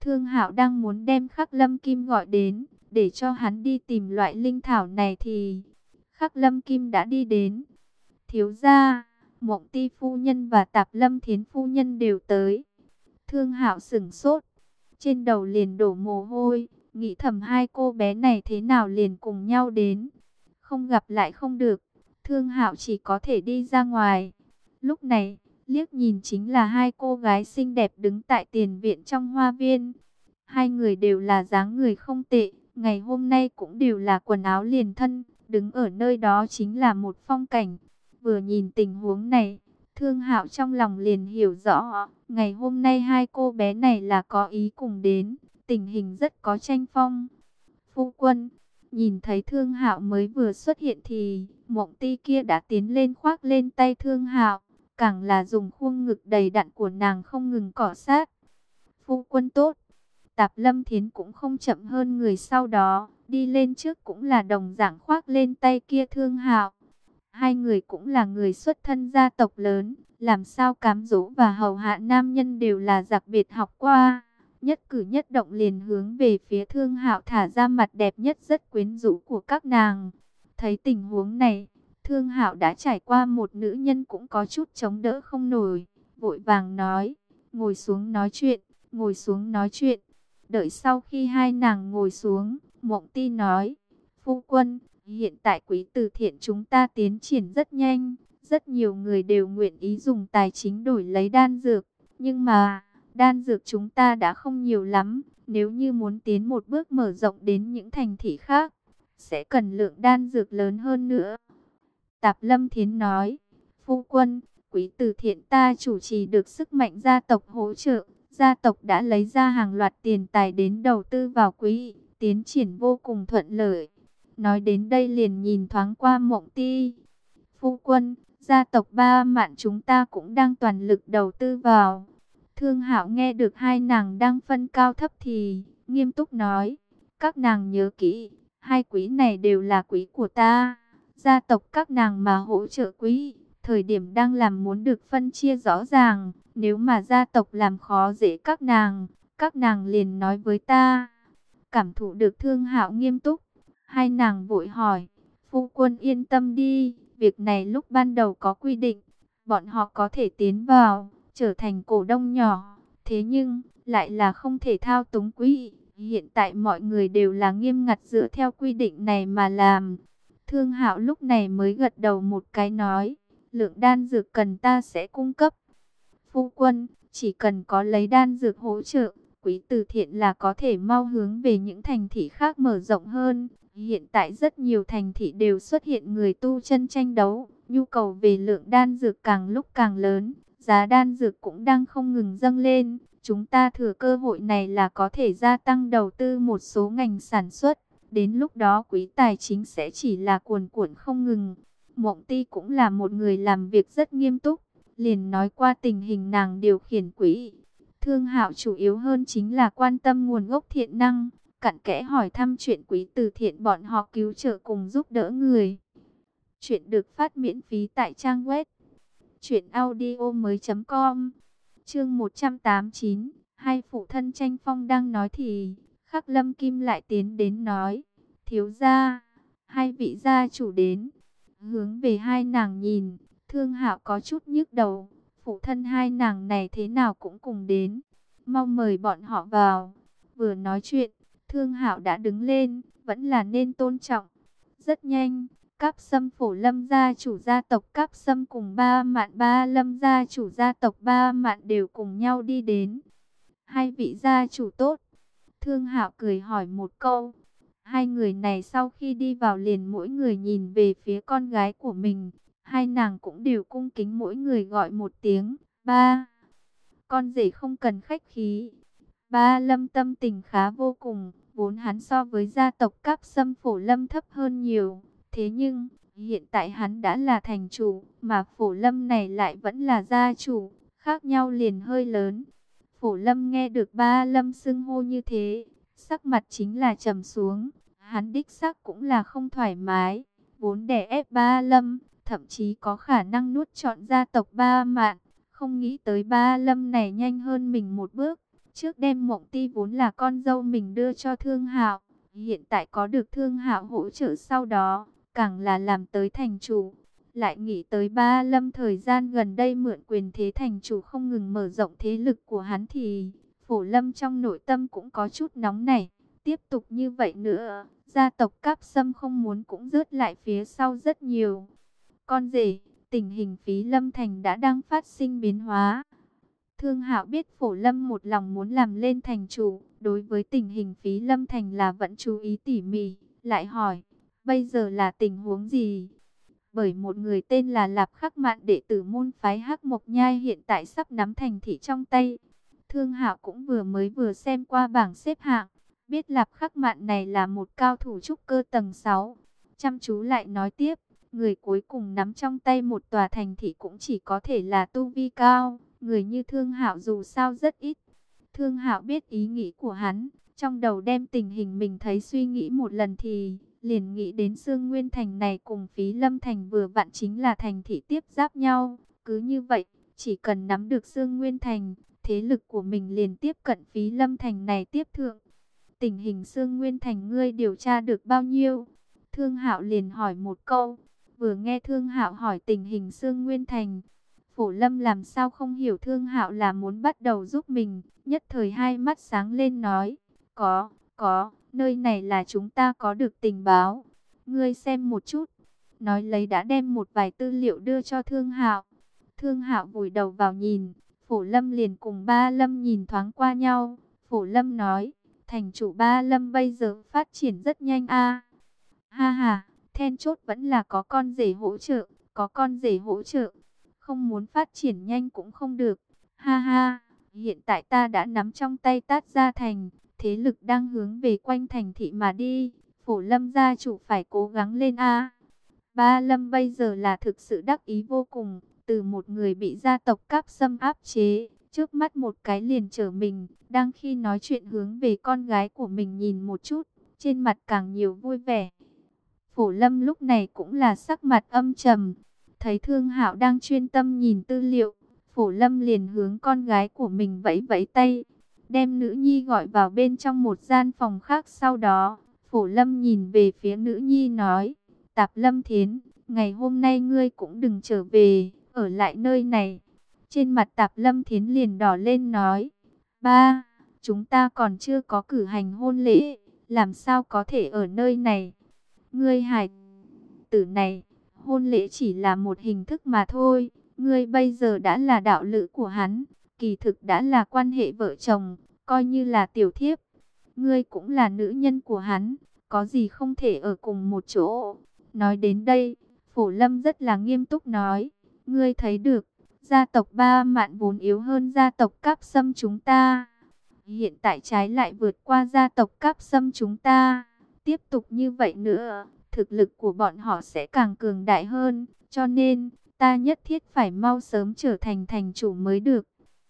A: Thương Hạo đang muốn đem Khắc Lâm Kim gọi đến, để cho hắn đi tìm loại linh thảo này thì Khắc Lâm Kim đã đi đến. Thiếu gia, Mộng Ti phu nhân và Tạp Lâm Thiến phu nhân đều tới. Thương Hạo sững sốt, trên đầu liền đổ mồ hôi, nghĩ thầm hai cô bé này thế nào liền cùng nhau đến. Không gặp lại không được, Thương Hạo chỉ có thể đi ra ngoài. Lúc này, liếc nhìn chính là hai cô gái xinh đẹp đứng tại tiền viện trong hoa viên. Hai người đều là dáng người không tệ, ngày hôm nay cũng đều là quần áo liền thân, đứng ở nơi đó chính là một phong cảnh. Vừa nhìn tình huống này, Thương Hạo trong lòng liền hiểu rõ, ngày hôm nay hai cô bé này là có ý cùng đến, tình hình rất có tranh phong. Phu quân, nhìn thấy Thương Hạo mới vừa xuất hiện thì Mộng Ti kia đã tiến lên khoác lên tay Thương Hạo, càng là dùng khuôn ngực đầy đặn của nàng không ngừng cọ sát. Phu quân tốt. Tạp Lâm Thiến cũng không chậm hơn người sau đó, đi lên trước cũng là đồng dạng khoác lên tay kia Thương Hạo. Hai người cũng là người xuất thân gia tộc lớn, làm sao cám dỗ và hầu hạ nam nhân đều là đặc biệt học qua. Nhất cử nhất động liền hướng về phía Thương Hạo thả ra mặt đẹp nhất rất quyến rũ của các nàng. Thấy tình huống này, Thương Hạo đã trải qua một nữ nhân cũng có chút chống đỡ không nổi, vội vàng nói, ngồi xuống nói chuyện, ngồi xuống nói chuyện. Đợi sau khi hai nàng ngồi xuống, Mộng Ti nói, phu quân, hiện tại quỹ từ thiện chúng ta tiến triển rất nhanh, rất nhiều người đều nguyện ý dùng tài chính đổi lấy đan dược, nhưng mà đan dược chúng ta đã không nhiều lắm, nếu như muốn tiến một bước mở rộng đến những thành thị khác, sẽ cần lượng đan dược lớn hơn nữa. Tạp Lâm Thiến nói, phu quân, quỹ từ thiện ta chủ trì được sức mạnh gia tộc hỗ trợ, gia tộc đã lấy ra hàng loạt tiền tài đến đầu tư vào quỹ, tiến triển vô cùng thuận lợi. Nói đến đây liền nhìn thoáng qua Mộng Ti. Phu quân, gia tộc Ba Mạn chúng ta cũng đang toàn lực đầu tư vào. Thương Hạo nghe được hai nàng đang phân cao thấp thì nghiêm túc nói, các nàng nhớ kỹ, hai quỹ này đều là quỹ của ta. Gia tộc các nàng mà hỗ trợ quỹ, thời điểm đang làm muốn được phân chia rõ ràng. Nếu mà gia tộc làm khó dễ các nàng liền nói với ta. Cảm thụ được Thương Hạo nghiêm túc, hai nàng vội hỏi, phu quân yên tâm đi, việc này lúc ban đầu có quy định, bọn họ có thể tiến vào, trở thành cổ đông nhỏ, thế nhưng lại là không thể thao túng quỹ. Hiện tại mọi người đều là nghiêm ngặt dựa theo quy định này mà làm. Thương Hạo lúc này mới gật đầu một cái nói, lượng đan dược cần ta sẽ cung cấp. Phu quân, chỉ cần có lấy đan dược hỗ trợ, quỹ từ thiện là có thể mau hướng về những thành thị khác mở rộng hơn. Hiện tại rất nhiều thành thị đều xuất hiện người tu chân tranh đấu, nhu cầu về lượng đan dược càng lúc càng lớn, giá đan dược cũng đang không ngừng dâng lên. Chúng ta thừa cơ hội này là có thể gia tăng đầu tư một số ngành sản xuất. Đến lúc đó quỹ tài chính sẽ chỉ là cuồn cuộn không ngừng. Mộng Ti cũng là một người làm việc rất nghiêm túc, liền nói qua tình hình nàng điều khiển quỹ. Thương Hạo chủ yếu hơn chính là quan tâm nguồn gốc thiện năng, cặn kẽ hỏi thăm chuyện quỹ từ thiện bọn họ cứu trợ cùng giúp đỡ người. Chuyện được phát miễn phí tại trang web truyệnaudiomoi.com. Chương 189, hai phụ thân tranh phong đang nói thì Khắc Lâm Kim lại tiến đến nói, thiếu gia, hai vị gia chủ đến. Hướng về hai nàng nhìn, Thương Hạo có chút nhức đầu, phụ thân hai nàng này thế nào cũng cùng đến, mau mời bọn họ vào. Vừa nói chuyện, Thương Hạo đã đứng lên, vẫn là nên tôn trọng. Rất nhanh, Cáp Sâm Phổ Lâm gia chủ gia tộc Cáp Sâm cùng Ba Mạn Ba Lâm gia chủ gia tộc Ba Mạn đều cùng nhau đi đến. Hai vị gia chủ tốt. Thương Hạo cười hỏi một câu. Hai người này sau khi đi vào liền mỗi người nhìn về phía con gái của mình. Hai nàng cũng đều cung kính mỗi người gọi một tiếng, ba. Con rể không cần khách khí. Ba Lâm tâm tình khá vô cùng, vốn hắn so với gia tộc Cáp Sâm Phổ Lâm thấp hơn nhiều. Thế nhưng, hiện tại hắn đã là thành chủ, mà Phổ Lâm này lại vẫn là gia chủ, khác nhau liền hơi lớn. Phổ Lâm nghe được Ba Lâm xưng hô như thế, sắc mặt chính là trầm xuống. Hắn đích xác cũng là không thoải mái, vốn đè ép Ba Lâm, thậm chí có khả năng nuốt trọn gia tộc Ba Mạn. Không nghĩ tới Ba Lâm này nhanh hơn mình một bước, Trước đem Mộng Ti vốn là con dâu mình đưa cho Thương Hạo, hiện tại có được Thương Hạo hỗ trợ sau đó, càng là làm tới thành chủ. Lại nghĩ tới Ba Lâm thời gian gần đây mượn quyền thế thành chủ không ngừng mở rộng thế lực của hắn thì Phổ Lâm trong nội tâm cũng có chút nóng nảy. Tiếp tục như vậy nữa, gia tộc Cáp Sâm không muốn cũng rớt lại phía sau rất nhiều. Con rể, tình hình Phí Lâm Thành đã đang phát sinh biến hóa. Thương Hạo biết Phổ Lâm một lòng muốn làm lên thành chủ, đối với tình hình Phí Lâm Thành là vẫn chú ý tỉ mỉ, lại hỏi, bây giờ là tình huống gì? Bởi một người tên là Lạp Khắc Mạn, đệ tử môn phái Hắc Mộc Nhai hiện tại sắp nắm thành thị trong tay. Thương Hạo cũng vừa xem qua bảng xếp hạng, biết Lạp Khắc Mạn này là một cao thủ trúc cơ tầng 6. Chăm chú lại nói tiếp, người cuối cùng nắm trong tay một tòa thành thị cũng chỉ có thể là tu vi cao, người như Thương Hạo dù sao rất ít. Thương Hạo biết ý nghĩ của hắn, trong đầu đem tình hình mình thấy suy nghĩ một lần thì liền nghĩ đến Sương Nguyên Thành này cùng Phí Lâm Thành vừa vặn chính là thành thị tiếp giáp nhau. Cứ như vậy, chỉ cần nắm được Sương Nguyên Thành, thế lực của mình liền tiếp cận Phí Lâm Thành này tiếp thượng. Tình hình Sương Nguyên Thành ngươi điều tra được bao nhiêu? Thương Hạo liền hỏi một câu. Vừa nghe Thương Hạo hỏi tình hình Sương Nguyên Thành, Phổ Lâm làm sao không hiểu Thương Hạo là muốn bắt đầu giúp mình, nhất thời hai mắt sáng lên nói, có, nơi này là chúng ta có được tình báo, ngươi xem một chút. Nói lấy đã đem một vài tư liệu đưa cho Thương Hạo. Thương Hạo vùi đầu vào nhìn, Phổ Lâm liền cùng Ba Lâm nhìn thoáng qua nhau. Phổ Lâm nói, thành chủ Ba Lâm bây giờ phát triển rất nhanh a. Ha ha, then chốt vẫn là có con rể hỗ trợ, có con rể hỗ trợ. Không muốn phát triển nhanh cũng không được. Ha ha, hiện tại ta đã nắm trong tay Tát Gia Thành, thế lực đang hướng về quanh thành thị mà đi. Phổ Lâm gia chủ phải cố gắng lên a. Ba Lâm bây giờ là thực sự đắc ý vô cùng, từ một người bị gia tộc Cáp Sâm áp chế, trước mắt một cái liền trở mình, đang khi nói chuyện hướng về con gái của mình nhìn một chút, trên mặt càng nhiều vui vẻ. Phổ Lâm lúc này cũng là sắc mặt âm trầm, thấy Thương Hạo đang chuyên tâm nhìn tư liệu, Phổ Lâm liền hướng con gái của mình vẫy vẫy tay, đem nữ nhi gọi vào bên trong một gian phòng khác. Sau đó, Phổ Lâm nhìn về phía nữ nhi nói, Tạp Lâm Thiến, ngày hôm nay ngươi cũng đừng trở về, ở lại nơi này. Trên mặt Tạp Lâm Thiến liền đỏ lên nói, ba, chúng ta còn chưa có cử hành hôn lễ, làm sao có thể ở nơi này? Ngươi hải tử này, hôn lễ chỉ là một hình thức mà thôi. Ngươi bây giờ đã là đạo lữ của hắn, kỳ thực đã là quan hệ vợ chồng, coi như là tiểu thiếp. Ngươi cũng là nữ nhân của hắn, có gì không thể ở cùng một chỗ. Nói đến đây, Phổ Lâm rất là nghiêm túc nói, ngươi thấy được, gia tộc Ba Mạn vốn yếu hơn gia tộc Cáp Sâm chúng ta. Hiện tại trái lại vượt qua gia tộc Cáp Sâm chúng ta. Tiếp tục như vậy nữa, thực lực của bọn họ sẽ càng cường đại hơn, cho nên ta nhất thiết phải mau sớm trở thành thành chủ mới được.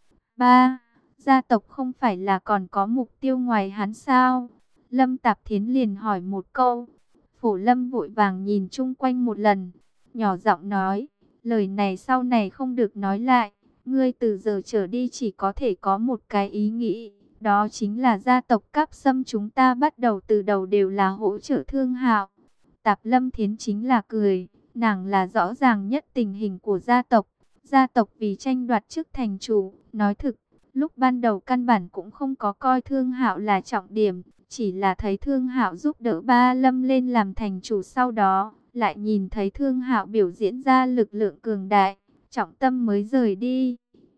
A: Ba, gia tộc không phải là còn có mục tiêu ngoài hắn sao? Lâm Tạp Thiến liền hỏi một câu. Phổ Lâm vội vàng nhìn chung quanh một lần, nhỏ giọng nói, lời này sau này không được nói lại, ngươi từ giờ trở đi chỉ có thể có một cái ý nghĩ. Đó chính là gia tộc Cáp Sâm chúng ta bắt đầu từ đầu đều là hỗ trợ Thương Hạo. Tạp Lâm Thiến chính là cười, nàng là rõ ràng nhất tình hình của gia tộc. Gia tộc vì tranh đoạt chức thành chủ, nói thực, lúc ban đầu căn bản cũng không có coi Thương Hạo là trọng điểm, chỉ là thấy Thương Hạo giúp đỡ Ba Lâm lên làm thành chủ, sau đó lại nhìn thấy Thương Hạo biểu diễn ra lực lượng cường đại, trọng tâm mới rời đi.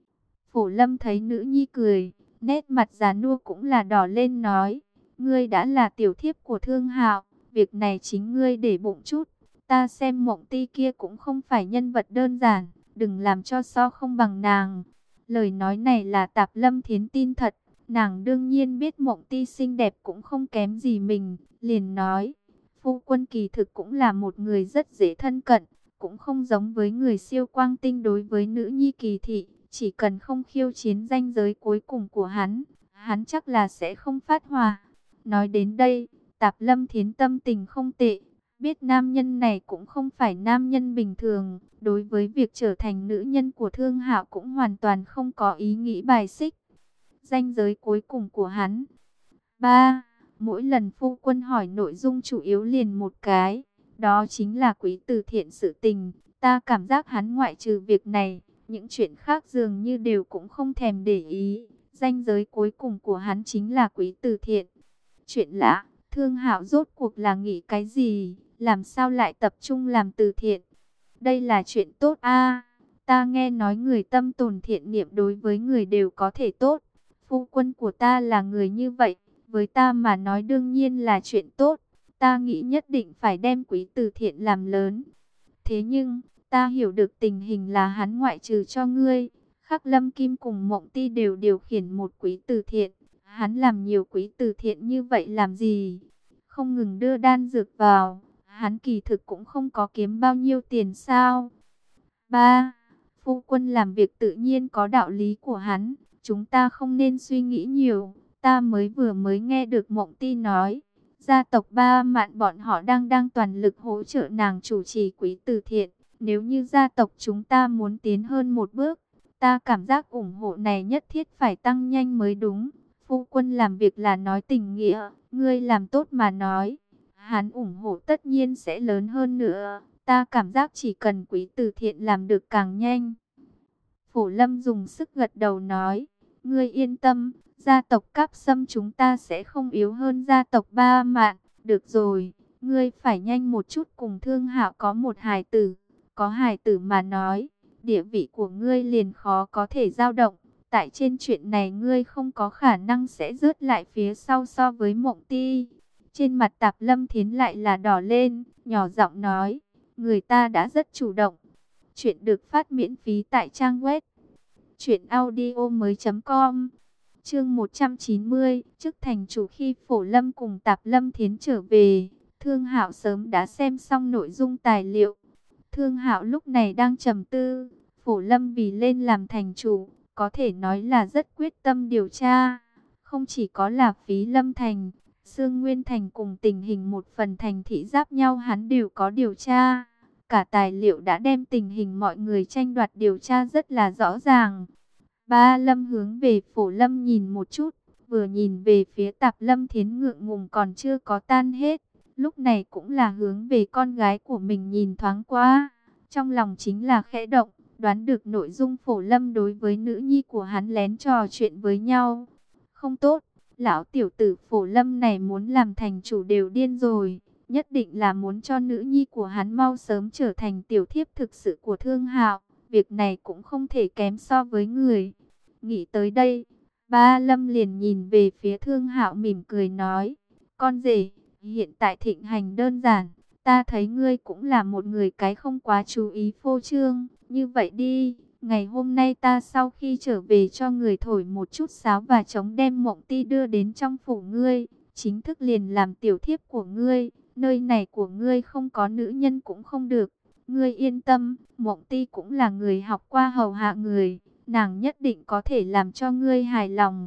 A: Phổ Lâm thấy nữ nhi cười, nét mặt già nua cũng là đỏ lên nói, ngươi đã là tiểu thiếp của Thương Hạo, việc này chính ngươi để bụng chút. Ta xem Mộng Ti kia cũng không phải nhân vật đơn giản, đừng làm cho so không bằng nàng. Lời nói này là Tạp Lâm Thiến tin thật, nàng đương nhiên biết Mộng Ti xinh đẹp cũng không kém gì mình, liền nói, phu quân kỳ thực cũng là một người rất dễ thân cận, cũng không giống với người siêu quang tinh đối với nữ nhi kỳ thị. Chỉ cần không khiêu chiến ranh giới cuối cùng của hắn, hắn chắc là sẽ không phát hỏa. Nói đến đây, Tạp Lâm Thiến tâm tình không tệ, biết nam nhân này cũng không phải nam nhân bình thường, đối với việc trở thành nữ nhân của Thương Hạo cũng hoàn toàn không có ý nghĩ bài xích. ranh giới cuối cùng của hắn. 3. Mỗi lần phu quân hỏi nội dung chủ yếu liền một cái, đó chính là quý từ thiện sự tình. Ta cảm giác hắn ngoại trừ việc này, những chuyện khác dường như đều cũng không thèm để ý. Ranh giới cuối cùng của hắn chính là quý từ thiện. Chuyện lạ, Thương Hạo rốt cuộc là nghĩ cái gì, làm sao lại tập trung làm từ thiện? Đây là chuyện tốt a. Ta nghe nói người tâm tồn thiện niệm đối với người đều có thể tốt. Phu quân của ta là người như vậy, với ta mà nói đương nhiên là chuyện tốt. Ta nghĩ nhất định phải đem quý từ thiện làm lớn. Thế nhưng, ta hiểu được tình hình là hắn ngoại trừ cho ngươi, Khắc Lâm Kim cùng Mộng Ti đều điều khiển một quý từ thiện. Hắn làm nhiều quý từ thiện như vậy làm gì? Không ngừng đưa đan dược vào, hắn kỳ thực cũng không có kiếm bao nhiêu tiền sao? 3. Phu quân làm việc tự nhiên có đạo lý của hắn, chúng ta không nên suy nghĩ nhiều. Ta mới nghe được Mộng Ti nói, gia tộc Ba Mạn bọn họ đang toàn lực hỗ trợ nàng chủ trì quý từ thiện. Nếu như gia tộc chúng ta muốn tiến hơn một bước, ta cảm giác ủng hộ này nhất thiết phải tăng nhanh mới đúng. Phu quân làm việc là nói tình nghĩa, ngươi làm tốt mà nói, hắn ủng hộ tất nhiên sẽ lớn hơn nữa. Ta cảm giác chỉ cần quý từ thiện làm được càng nhanh. Phổ Lâm dùng sức gật đầu nói, ngươi yên tâm, gia tộc Cáp Sâm chúng ta sẽ không yếu hơn gia tộc Ba Mạn. Được rồi, ngươi phải nhanh một chút cùng Thương Hạo có một hài tử. Có hài tử mà nói, địa vị của ngươi liền khó có thể dao động. Tại trên chuyện này ngươi không có khả năng sẽ rớt lại phía sau so với Mộng Ti. Trên mặt Tạp Lâm Thiến lại là đỏ lên, nhỏ giọng nói, người ta đã rất chủ động. Chuyện được phát miễn phí tại trang web truyệnaudiomoi.com. Chương 190, chức thành chủ. Khi Phổ Lâm cùng Tạp Lâm Thiến trở về, Thương Hạo sớm đã xem xong nội dung tài liệu. Thương Hạo lúc này đang trầm tư, Phổ Lâm vì lên làm thành chủ, có thể nói là rất quyết tâm điều tra. Không chỉ có là Phí Lâm Thành, Sương Nguyên Thành cùng tình hình một phần thành thị giáp nhau hắn đều có điều tra. Cả tài liệu đã đem tình hình mọi người tranh đoạt điều tra rất là rõ ràng. Ba Lâm hướng về Phổ Lâm nhìn một chút, vừa nhìn về phía Tạp Lâm Thiến ngượng ngùng còn chưa có tan hết. Lúc này cũng là hướng về con gái của mình nhìn thoáng qua. Trong lòng chính là khẽ động, đoán được nội dung Phổ Lâm đối với nữ nhi của hắn lén trò chuyện với nhau. Không tốt, lão tiểu tử Phổ Lâm này muốn làm thành chủ đều điên rồi. Nhất định là muốn cho nữ nhi của hắn mau sớm trở thành tiểu thiếp thực sự của Thương Hạo. Việc này cũng không thể kém so với người. Nghĩ tới đây, Ba Lâm liền nhìn về phía Thương Hạo mỉm cười nói, con rể, hiện tại thịnh hành đơn giản, ta thấy ngươi cũng là một người cái không quá chú ý phô trương, như vậy đi, ngày hôm nay ta sau khi trở về cho người thổi một chút sáo và trống đem Mộng Ti đưa đến trong phủ ngươi, chính thức liền làm tiểu thiếp của ngươi, nơi này của ngươi không có nữ nhân cũng không được, ngươi yên tâm, Mộng Ti cũng là người học qua hầu hạ người, nàng nhất định có thể làm cho ngươi hài lòng.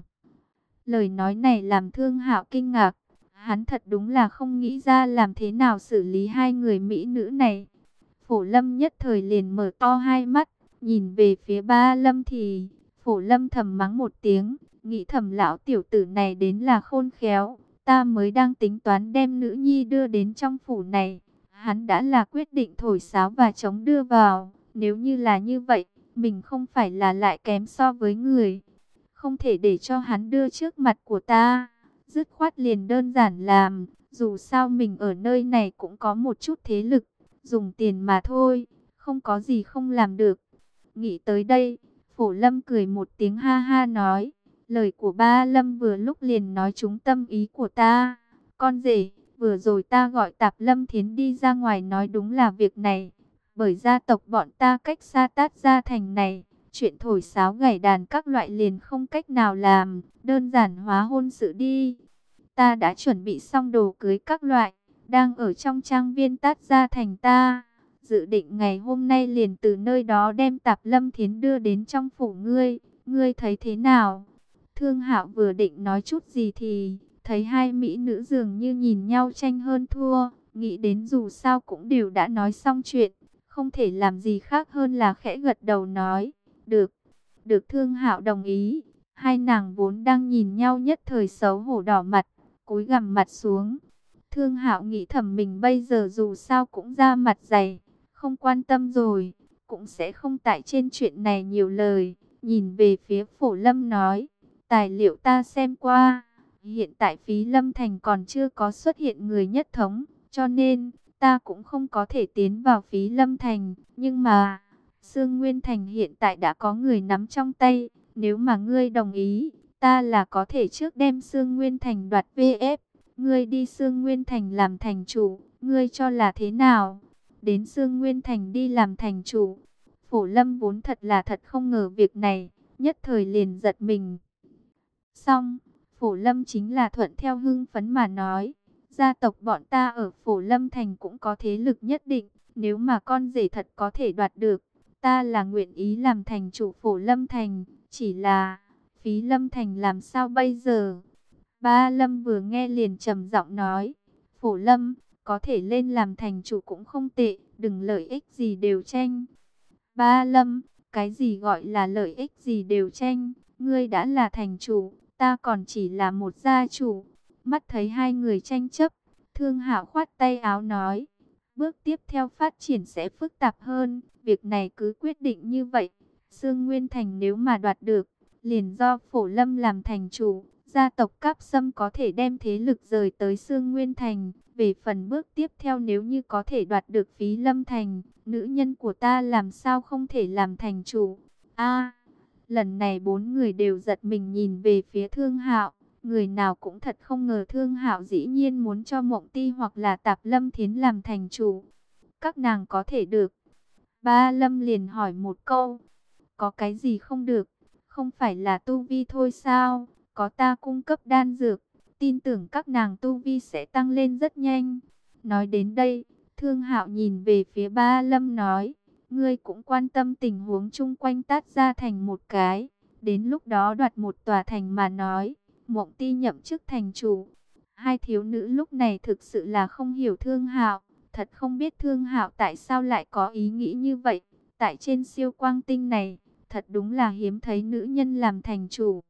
A: Lời nói này làm Thương Hạo kinh ngạc. Hắn thật đúng là không nghĩ ra làm thế nào xử lý hai người mỹ nữ này. Phổ Lâm nhất thời liền mở to hai mắt, nhìn về phía Ba Lâm thì Phổ Lâm thầm mắng một tiếng, nghĩ thầm lão tiểu tử này đến là khôn khéo. Ta mới đang tính toán đem nữ nhi đưa đến trong phủ này. Hắn đã là quyết định thổi sáo và trống đưa vào. Nếu như là như vậy, mình không phải là lại kém so với người. Không thể để cho hắn đưa trước mặt của ta. Dứt khoát liền đơn giản làm, dù sao mình ở nơi này cũng có một chút thế lực, dùng tiền mà thôi, không có gì không làm được. Nghĩ tới đây, Phổ Lâm cười một tiếng ha ha nói, lời của Ba Lâm vừa lúc liền nói trúng tâm ý của ta. Con rể, vừa rồi ta gọi Tạp Lâm Thiến đi ra ngoài nói đúng là việc này, bởi gia tộc bọn ta cách xa Tát Gia thành này. Chuyện thổi sáo gảy đàn các loại liền không cách nào làm, đơn giản hóa hôn sự đi. Ta đã chuẩn bị xong đồ cưới các loại, đang ở trong trang viên Tát Gia thành ta. Dự định ngày hôm nay liền từ nơi đó đem Tạp Lâm Thiến đưa đến trong phủ ngươi, ngươi thấy thế nào? Thương Hạo vừa định nói chút gì thì thấy hai mỹ nữ dường như nhìn nhau tranh hơn thua, nghĩ đến dù sao cũng đều đã nói xong chuyện, không thể làm gì khác hơn là khẽ gật đầu nói. Được, được. Thương Hạo đồng ý. Hai nàng vốn đang nhìn nhau nhất thời xấu hổ đỏ mặt, cúi gằm mặt xuống. Thương Hạo nghĩ thầm mình bây giờ dù sao cũng ra mặt dày, không quan tâm rồi, cũng sẽ không tại trên chuyện này nhiều lời. Nhìn về phía Phổ Lâm nói, tài liệu ta xem qua, hiện tại Phí Lâm Thành còn chưa có xuất hiện người nhất thống, cho nên ta cũng không có thể tiến vào Phí Lâm Thành. Nhưng mà Sương Nguyên Thành hiện tại đã có người nắm trong tay, nếu mà ngươi đồng ý, ta là có thể trước đem Sương Nguyên Thành đoạt VF. Ngươi đi Sương Nguyên Thành làm thành chủ, ngươi cho là thế nào? Đến Sương Nguyên Thành đi làm thành chủ. Phổ Lâm vốn thật không ngờ việc này, nhất thời liền giật mình. Xong, Phổ Lâm chính là thuận theo hưng phấn mà nói, gia tộc bọn ta ở Phổ Lâm Thành cũng có thế lực nhất định, nếu mà con rể thật có thể đoạt được, ta là nguyện ý làm thành chủ Phổ Lâm Thành, chỉ là Phí Lâm Thành làm sao bây giờ? Ba Lâm vừa nghe liền trầm giọng nói, Phổ Lâm, có thể lên làm thành chủ cũng không tệ, đừng lợi ích gì đều tranh. Ba Lâm, cái gì gọi là lợi ích gì đều tranh, ngươi đã là thành chủ, ta còn chỉ là một gia chủ. Mắt thấy hai người tranh chấp, Thương Hạo khoát tay áo nói, bước tiếp theo phát triển sẽ phức tạp hơn, việc này cứ quyết định như vậy. Sương Nguyên Thành nếu mà đoạt được, liền do Phổ Lâm làm thành chủ, gia tộc Cáp Sâm có thể đem thế lực rời tới Sương Nguyên Thành. Về phần bước tiếp theo nếu như có thể đoạt được Phí Lâm Thành, nữ nhân của ta làm sao không thể làm thành chủ? A, lần này bốn người đều giật mình nhìn về phía Thương Hạo, người nào cũng thật không ngờ Thương Hạo dĩ nhiên muốn cho Mộng Ti hoặc là Tạp Lâm Thiến làm thành chủ. Các nàng có thể được. Ba Lâm liền hỏi một câu, có cái gì không được? Không phải là tu vi thôi sao? Có ta cung cấp đan dược, tin tưởng các nàng tu vi sẽ tăng lên rất nhanh. Nói đến đây, Thương Hạo nhìn về phía Ba Lâm nói, ngươi cũng quan tâm tình huống chung quanh Tát Gia Thành một cái. Đến lúc đó đoạt một tòa thành mà nói, Mộng Ti nhậm chức thành chủ. Hai thiếu nữ lúc này thực sự là không hiểu Thương Hạo, thật không biết Thương Hạo tại sao lại có ý nghĩ như vậy. Tại trên siêu quang tinh này, thật đúng là hiếm thấy nữ nhân làm thành chủ.